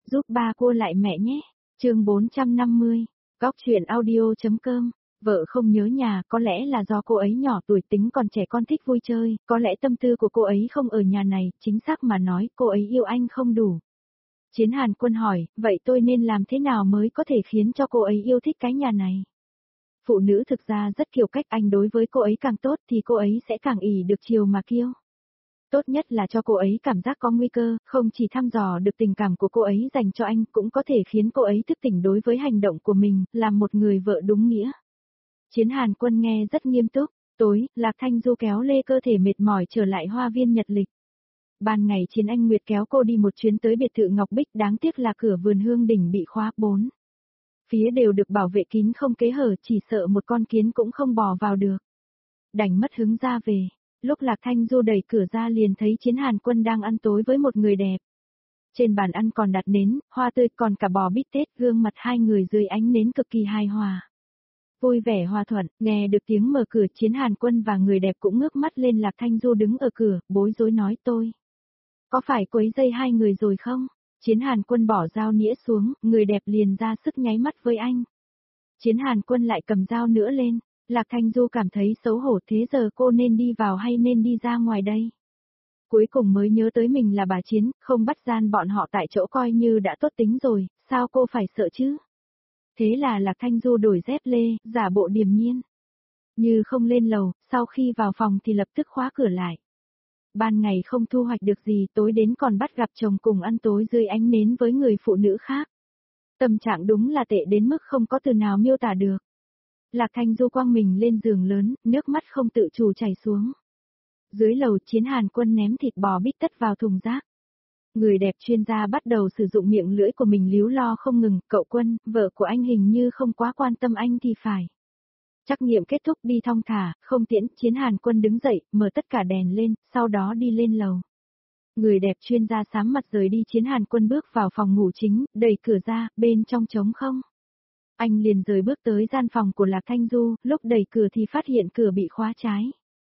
Giúp ba cua lại mẹ nhé. Chương 450. Góc truyện audio.com. Vợ không nhớ nhà, có lẽ là do cô ấy nhỏ tuổi tính còn trẻ con thích vui chơi, có lẽ tâm tư của cô ấy không ở nhà này, chính xác mà nói, cô ấy yêu anh không đủ. Chiến Hàn Quân hỏi, vậy tôi nên làm thế nào mới có thể khiến cho cô ấy yêu thích cái nhà này? Phụ nữ thực ra rất kiêu cách, anh đối với cô ấy càng tốt thì cô ấy sẽ càng ỷ được chiều mà kiêu. Tốt nhất là cho cô ấy cảm giác có nguy cơ, không chỉ thăm dò được tình cảm của cô ấy dành cho anh, cũng có thể khiến cô ấy thức tỉnh đối với hành động của mình, làm một người vợ đúng nghĩa. Chiến Hàn Quân nghe rất nghiêm túc. Tối, Lạc Thanh Du kéo lê cơ thể mệt mỏi trở lại Hoa Viên Nhật Lịch. Ban ngày Chiến Anh Nguyệt kéo cô đi một chuyến tới biệt thự Ngọc Bích, đáng tiếc là cửa vườn hương đỉnh bị khóa 4 phía đều được bảo vệ kín không kẽ hở, chỉ sợ một con kiến cũng không bò vào được. Đành mất hứng ra về. Lúc Lạc Thanh Du đẩy cửa ra liền thấy Chiến Hàn Quân đang ăn tối với một người đẹp. Trên bàn ăn còn đặt nến, hoa tươi còn cả bò bít tết, gương mặt hai người dưới ánh nến cực kỳ hài hòa. Vui vẻ hòa thuận, nghe được tiếng mở cửa Chiến Hàn Quân và người đẹp cũng ngước mắt lên Lạc Thanh Du đứng ở cửa, bối rối nói tôi. Có phải quấy rầy hai người rồi không? Chiến Hàn Quân bỏ dao nĩa xuống, người đẹp liền ra sức nháy mắt với anh. Chiến Hàn Quân lại cầm dao nữa lên, Lạc Thanh Du cảm thấy xấu hổ, thế giờ cô nên đi vào hay nên đi ra ngoài đây? Cuối cùng mới nhớ tới mình là bà Chiến, không bắt gian bọn họ tại chỗ coi như đã tốt tính rồi, sao cô phải sợ chứ? Thế là Lạc Thanh Du đổi dép lê, giả bộ điềm nhiên. Như không lên lầu, sau khi vào phòng thì lập tức khóa cửa lại. Ban ngày không thu hoạch được gì, tối đến còn bắt gặp chồng cùng ăn tối dưới ánh nến với người phụ nữ khác. Tâm trạng đúng là tệ đến mức không có từ nào miêu tả được. Lạc Thanh Du quăng mình lên giường lớn, nước mắt không tự chủ chảy xuống. Dưới lầu Chiến Hàn Quân ném thịt bò bít tất vào thùng rác. Người đẹp chuyên gia bắt đầu sử dụng miệng lưỡi của mình líu lo không ngừng, cậu Quân, vợ của anh hình như không quá quan tâm anh thì phải. Trắc nghiệm kết thúc đi thong thả, không tiễn, Chiến Hàn Quân đứng dậy, mở tất cả đèn lên, sau đó đi lên lầu. Người đẹp chuyên gia sám mặt rời đi, Chiến Hàn Quân bước vào phòng ngủ chính, đẩy cửa ra, bên trong trống không. Anh liền rời bước tới gian phòng của Lạc Thanh Du, lúc đẩy cửa thì phát hiện cửa bị khóa trái.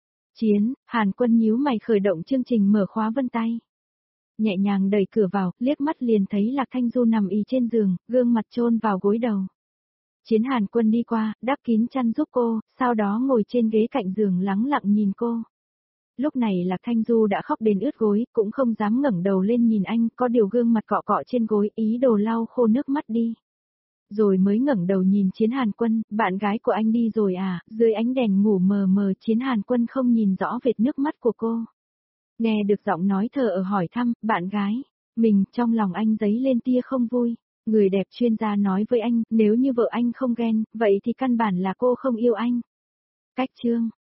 Hàn Quân nhíu mày khởi động chương trình mở khóa vân tay. Nhẹ nhàng đẩy cửa vào, liếc mắt liền thấy Lạc Thanh Du nằm ì trên giường, gương mặt chôn vào gối đầu. Chiến Hàn Quân đi qua, đắp kín chăn giúp cô, sau đó ngồi trên ghế cạnh giường lắng lặng nhìn cô. Lúc này Lạc Thanh Du đã khóc đến ướt gối, cũng không dám ngẩng đầu lên nhìn anh, có điều gương mặt cọ cọ trên gối, ý đồ lau khô nước mắt đi. Rồi mới ngẩng đầu nhìn Chiến Hàn Quân, bạn gái của anh đi rồi à? Dưới ánh đèn ngủ mờ mờ Chiến Hàn Quân không nhìn rõ vệt nước mắt của cô. Nghe được giọng nói thờ ở hỏi thăm, bạn gái, mình, trong lòng anh dấy lên tia không vui. Người đẹp chuyên gia nói với anh, nếu như vợ anh không ghen, vậy thì căn bản là cô không yêu anh. Cách chương.